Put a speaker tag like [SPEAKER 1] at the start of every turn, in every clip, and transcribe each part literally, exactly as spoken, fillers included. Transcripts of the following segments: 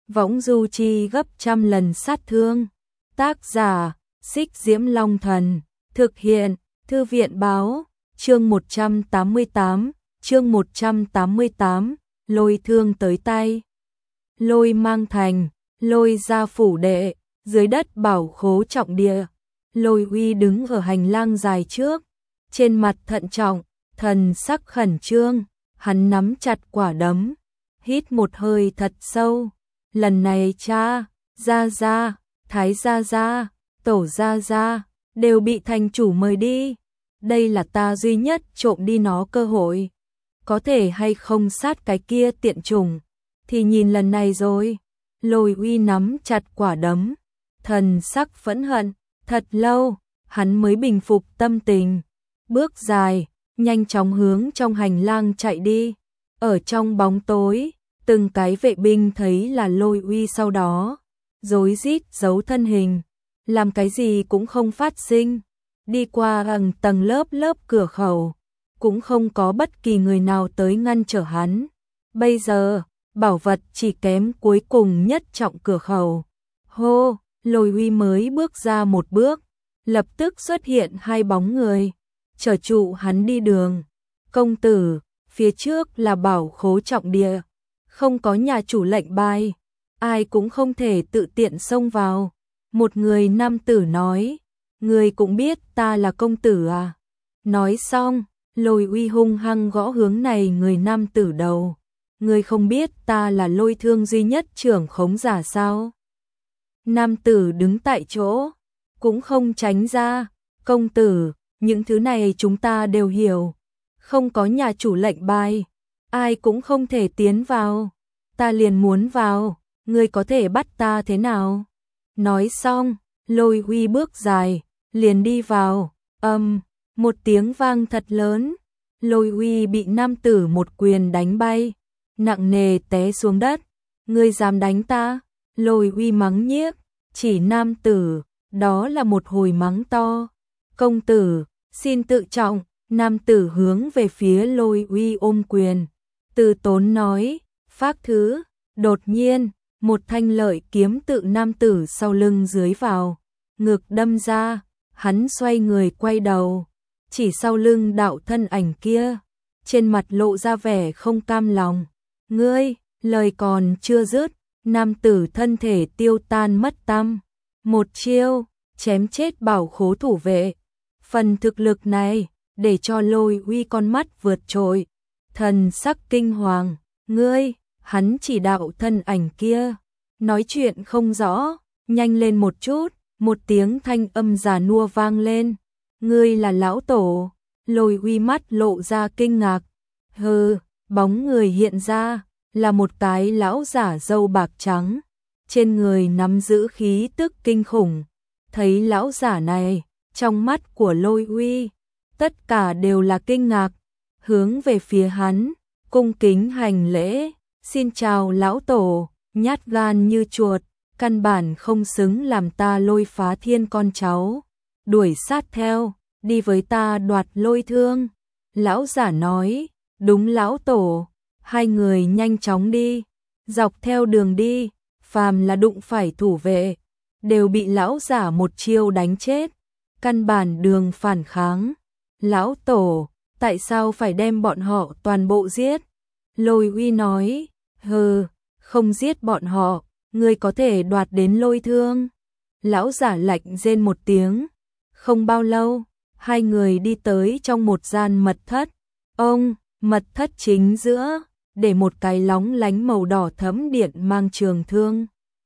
[SPEAKER 1] võng du chi gấp trăm lần sát thương. Tác giả, Xích Diễm Long Thần, thực hiện, Thư viện báo, chương một trăm tám mươi tám, chương một trăm tám mươi tám, lôi thương tới tay. Lôi mang thành, lôi ra phủ đệ, dưới đất bảo khố trọng địa. Lôi Uy đứng ở hành lang dài trước, trên mặt thận trọng, thần sắc khẩn trương, hắn nắm chặt quả đấm, hít một hơi thật sâu. Lần này cha, gia gia, thái gia gia, tổ gia gia đều bị thành chủ mời đi. Đây là ta duy nhất trộm đi nó cơ hội. Có thể hay không sát cái kia tiện chủng, thì nhìn lần này rồi. Lôi Uy nắm chặt quả đấm, thần sắc phẫn hận, thật lâu, hắn mới bình phục tâm tình. Bước dài, nhanh chóng hướng trong hành lang chạy đi. Ở trong bóng tối, từng cái vệ binh thấy là Lôi Uy sau đó, rối rít giấu thân hình, làm cái gì cũng không phát sinh. Đi qua hàng tầng lớp lớp cửa khẩu, cũng không có bất kỳ người nào tới ngăn trở hắn. Bây giờ, bảo vật chỉ kém cuối cùng nhất trọng cửa khẩu. Hô, Lôi Uy mới bước ra một bước, lập tức xuất hiện hai bóng người, trở trụ hắn đi đường. Công tử, phía trước là bảo khố trọng địa, không có nhà chủ lệnh bài, ai cũng không thể tự tiện xông vào. Một người nam tử nói, người cũng biết ta là công tử à? Nói xong, Lôi Uy hung hăng gõ hướng này người nam tử đầu. Người không biết ta là Lôi Thương duy nhất trưởng khống giả sao? Nam tử đứng tại chỗ, cũng không tránh ra. Công tử, những thứ này chúng ta đều hiểu. Không có nhà chủ lệnh bài, ai cũng không thể tiến vào. Ta liền muốn vào, ngươi có thể bắt ta thế nào? Nói xong, Lôi Uy bước dài, liền đi vào. Âm, um, một tiếng vang thật lớn. Lôi Uy bị nam tử một quyền đánh bay, nặng nề té xuống đất. Ngươi dám đánh ta? Lôi Uy mắng nhiếc, chỉ nam tử, đó là một hồi mắng to. Công tử, xin tự trọng. Nam tử hướng về phía Lôi Uy ôm quyền, từ tốn nói, phác thứ. Đột nhiên, một thanh lợi kiếm tự nam tử sau lưng dưới vào, ngực đâm ra. Hắn xoay người quay đầu, chỉ sau lưng đạo thân ảnh kia, trên mặt lộ ra vẻ không cam lòng. Ngươi, lời còn chưa dứt, nam tử thân thể tiêu tan mất tăm. Một chiêu, chém chết bảo khố thủ vệ. Phần thực lực này, để cho Lôi Uy con mắt vượt trội, thần sắc kinh hoàng. Ngươi, hắn chỉ đạo thân ảnh kia, nói chuyện không rõ, nhanh lên một chút. Một tiếng thanh âm già nua vang lên. Ngươi là lão tổ? Lôi Uy mắt lộ ra kinh ngạc. Hừ, bóng người hiện ra, là một cái lão giả râu bạc trắng, trên người nắm giữ khí tức kinh khủng. Thấy lão giả này, trong mắt của Lôi Uy, tất cả đều là kinh ngạc, hướng về phía hắn, cung kính hành lễ. Xin chào lão tổ, nhát gan như chuột, căn bản không xứng làm ta Lôi Phá Thiên con cháu. Đuổi sát theo, đi với ta đoạt Lôi Thương. Lão giả nói, đúng lão tổ. Hai người nhanh chóng đi, dọc theo đường đi, phàm là đụng phải thủ vệ, đều bị lão giả một chiêu đánh chết, căn bản đường phản kháng. Lão tổ, tại sao phải đem bọn họ toàn bộ giết? Lôi Uy nói, hừ, không giết bọn họ, ngươi có thể đoạt đến Lôi Thương. Lão giả lạnh rên một tiếng. Không bao lâu, hai người đi tới trong một gian mật thất. Ông, mật thất chính giữa, để một cái lóng lánh màu đỏ thẫm điện mang trường thương.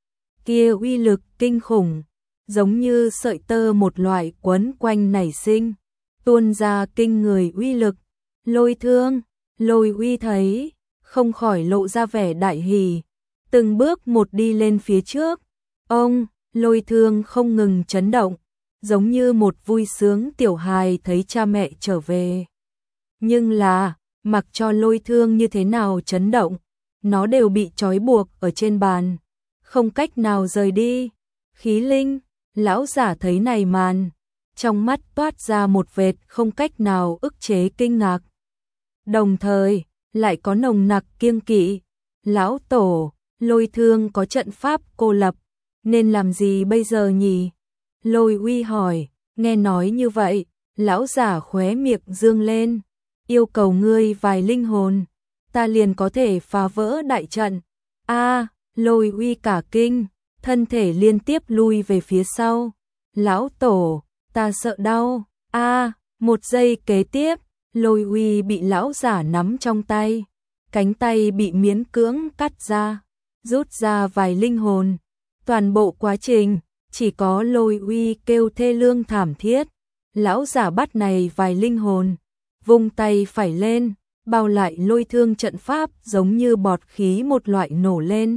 [SPEAKER 1] Kia uy lực kinh khủng, giống như sợi tơ một loại quấn quanh nảy sinh, tuôn ra kinh người uy lực. Lôi Thương, Lôi Uy thấy, không khỏi lộ ra vẻ đại hỉ, từng bước một đi lên phía trước. Ông, Lôi Thương không ngừng chấn động, giống như một vui sướng tiểu hài thấy cha mẹ trở về. Nhưng là, mặc cho Lôi Thương như thế nào chấn động, nó đều bị trói buộc ở trên bàn, không cách nào rời đi. Khí linh, lão giả thấy này màn, trong mắt toát ra một vệt không cách nào ức chế kinh ngạc, đồng thời lại có nồng nặc kiêng kỵ. Lão tổ, Lôi Thương có trận pháp cô lập, nên làm gì bây giờ nhỉ? Lôi Uy hỏi, nghe nói như vậy, lão giả khóe miệng dương lên, yêu cầu ngươi vài linh hồn, ta liền có thể phá vỡ đại trận. A, Lôi Uy cả kinh, thân thể liên tiếp lui về phía sau. Lão tổ, ta sợ đau. A, một giây kế tiếp, Lôi Uy bị lão giả nắm trong tay, cánh tay bị miễn cưỡng cắt ra, rút ra vài linh hồn. Toàn bộ quá trình, chỉ có Lôi Uy kêu thê lương thảm thiết. Lão giả bắt này vài linh hồn, vung tay phải lên, bao lại Lôi Thương trận pháp giống như bọt khí một loại nổ lên.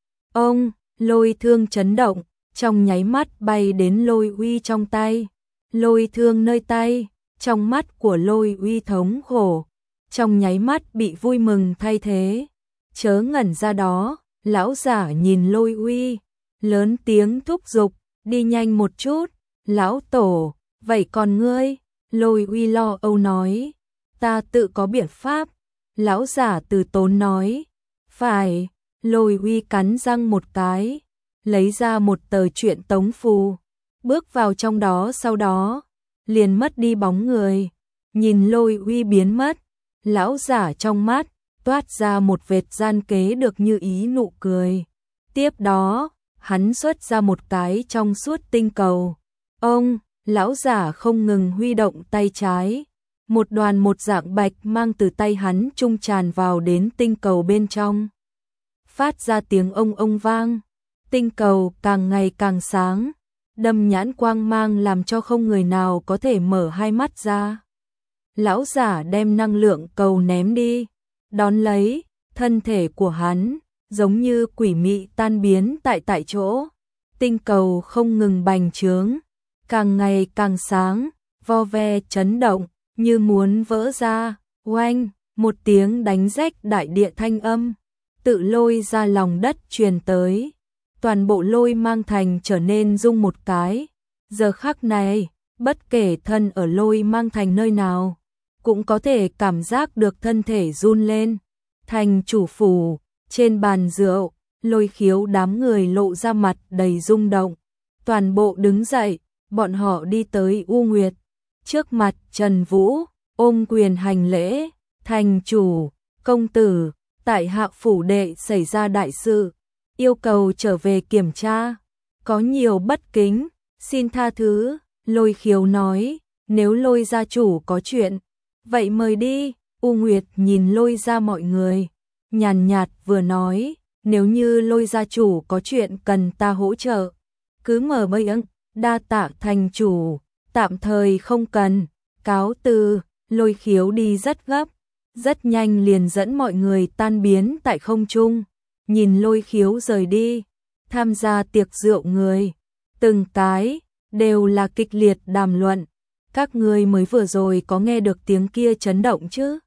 [SPEAKER 1] Ông, Lôi Thương chấn động, trong nháy mắt bay đến Lôi Uy trong tay. Lôi Thương nơi tay, trong mắt của Lôi Uy thống khổ, trong nháy mắt bị vui mừng thay thế. Chớ ngẩn ra đó, lão giả nhìn Lôi Uy, lớn tiếng thúc giục, đi nhanh một chút. Lão tổ, vậy còn ngươi? Lôi Uy lo âu nói, ta tự có biện pháp. Lão giả từ tốn nói, phải. Lôi Uy cắn răng một cái, lấy ra một tờ truyện tống phù, bước vào trong đó, sau đó liền mất đi bóng người. Nhìn Lôi Uy biến mất, lão giả trong mắt toát ra một vệt gian kế được như ý nụ cười. Tiếp đó, hắn xuất ra một cái trong suốt tinh cầu. Ông, lão giả không ngừng huy động tay trái, một đoàn một dạng bạch mang từ tay hắn trung tràn vào đến tinh cầu bên trong, phát ra tiếng ông ông vang. Tinh cầu càng ngày càng sáng, đâm nhãn quang mang làm cho không người nào có thể mở hai mắt ra. Lão giả đem năng lượng cầu ném đi, đón lấy, thân thể của hắn giống như quỷ mị tan biến tại tại chỗ. Tinh cầu không ngừng bành trướng, càng ngày càng sáng, vo ve chấn động, như muốn vỡ ra. Oanh, một tiếng đánh rách đại địa thanh âm, tự Lôi ra lòng đất truyền tới. Toàn bộ Lôi Mang Thành trở nên rung một cái. Giờ khắc này, bất kể thân ở Lôi Mang Thành nơi nào, cũng có thể cảm giác được thân thể run lên. Thành chủ phủ, trên bàn rượu, Lôi Khiếu đám người lộ ra mặt đầy rung động. Toàn bộ đứng dậy, bọn họ đi tới U Nguyệt, trước mặt Trần Vũ, ôm quyền hành lễ. Thành chủ, công tử, tại hạ phủ đệ xảy ra đại sự, yêu cầu trở về kiểm tra, có nhiều bất kính, xin tha thứ. Lôi Khiếu nói, nếu Lôi gia chủ có chuyện, vậy mời đi. U Nguyệt nhìn Lôi gia mọi người, nhàn nhạt vừa nói, nếu như Lôi gia chủ có chuyện cần ta hỗ trợ, cứ mở bầy ưng. Đa tạ thành chủ, tạm thời không cần, cáo từ. Lôi Khiếu đi rất gấp, rất nhanh liền dẫn mọi người tan biến tại không trung. Nhìn Lôi Khiếu rời đi, tham gia tiệc rượu người, từng cái đều là kịch liệt đàm luận. Các ngươi mới vừa rồi có nghe được tiếng kia chấn động chứ?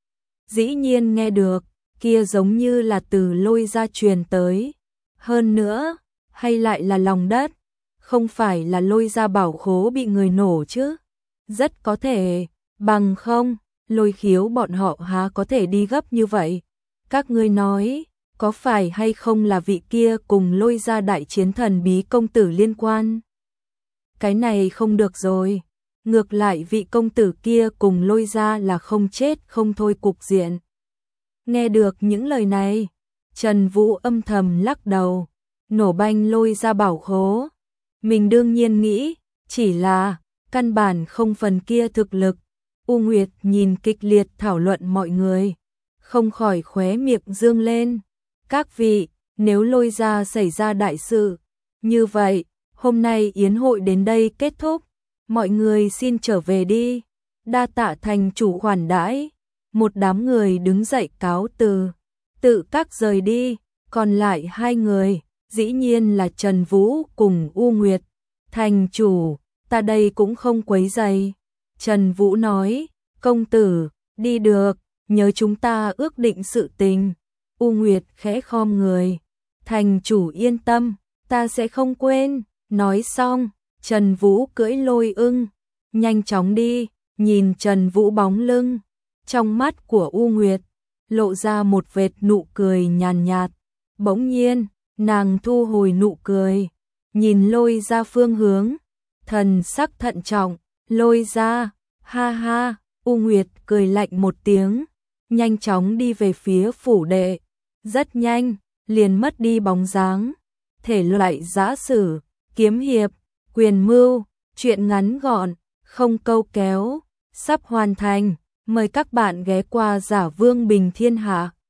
[SPEAKER 1] Dĩ nhiên nghe được, kia giống như là từ Lôi gia truyền tới. Hơn nữa, hay lại là lòng đất, không phải là Lôi gia bảo khố bị người nổ chứ? Rất có thể, bằng không, Lôi Khiếu bọn họ há có thể đi gấp như vậy? Các ngươi nói, có phải hay không là vị kia cùng Lôi gia đại chiến thần bí công tử liên quan? Cái này không được rồi, ngược lại vị công tử kia cùng Lôi gia là không chết không thôi cục diện. Nghe được những lời này, Trần Vũ âm thầm lắc đầu, nổ banh Lôi gia bảo khố. Mình đương nhiên nghĩ, chỉ là căn bản không phần kia thực lực. U Nguyệt nhìn kịch liệt thảo luận mọi người, không khỏi khóe miệng dương lên. Các vị, nếu Lôi gia xảy ra đại sự, như vậy, hôm nay yến hội đến đây kết thúc, mọi người xin trở về đi. Đa tạ thành chủ khoản đãi. Một đám người đứng dậy cáo từ, tự các rời đi, còn lại hai người, dĩ nhiên là Trần Vũ cùng U Nguyệt. Thành chủ, ta đây cũng không quấy rầy. Trần Vũ nói, công tử, đi được, nhớ chúng ta ước định sự tình. U Nguyệt khẽ khom người, thành chủ yên tâm, ta sẽ không quên. Nói xong, Trần Vũ cưỡi Lôi ưng, nhanh chóng đi. Nhìn Trần Vũ bóng lưng, trong mắt của U Nguyệt lộ ra một vệt nụ cười nhàn nhạt. Bỗng nhiên, nàng thu hồi nụ cười, nhìn Lôi Gia phương hướng, thần sắc thận trọng, Lôi Gia, ha ha, U Nguyệt cười lạnh một tiếng, nhanh chóng đi về phía phủ đệ, rất nhanh, liền mất đi bóng dáng. Thể loại giã sử, kiếm hiệp, quyền mưu, truyện ngắn gọn, không câu kéo, sắp hoàn thành, mời các bạn ghé qua Giả Vương Bình Thiên Hạ.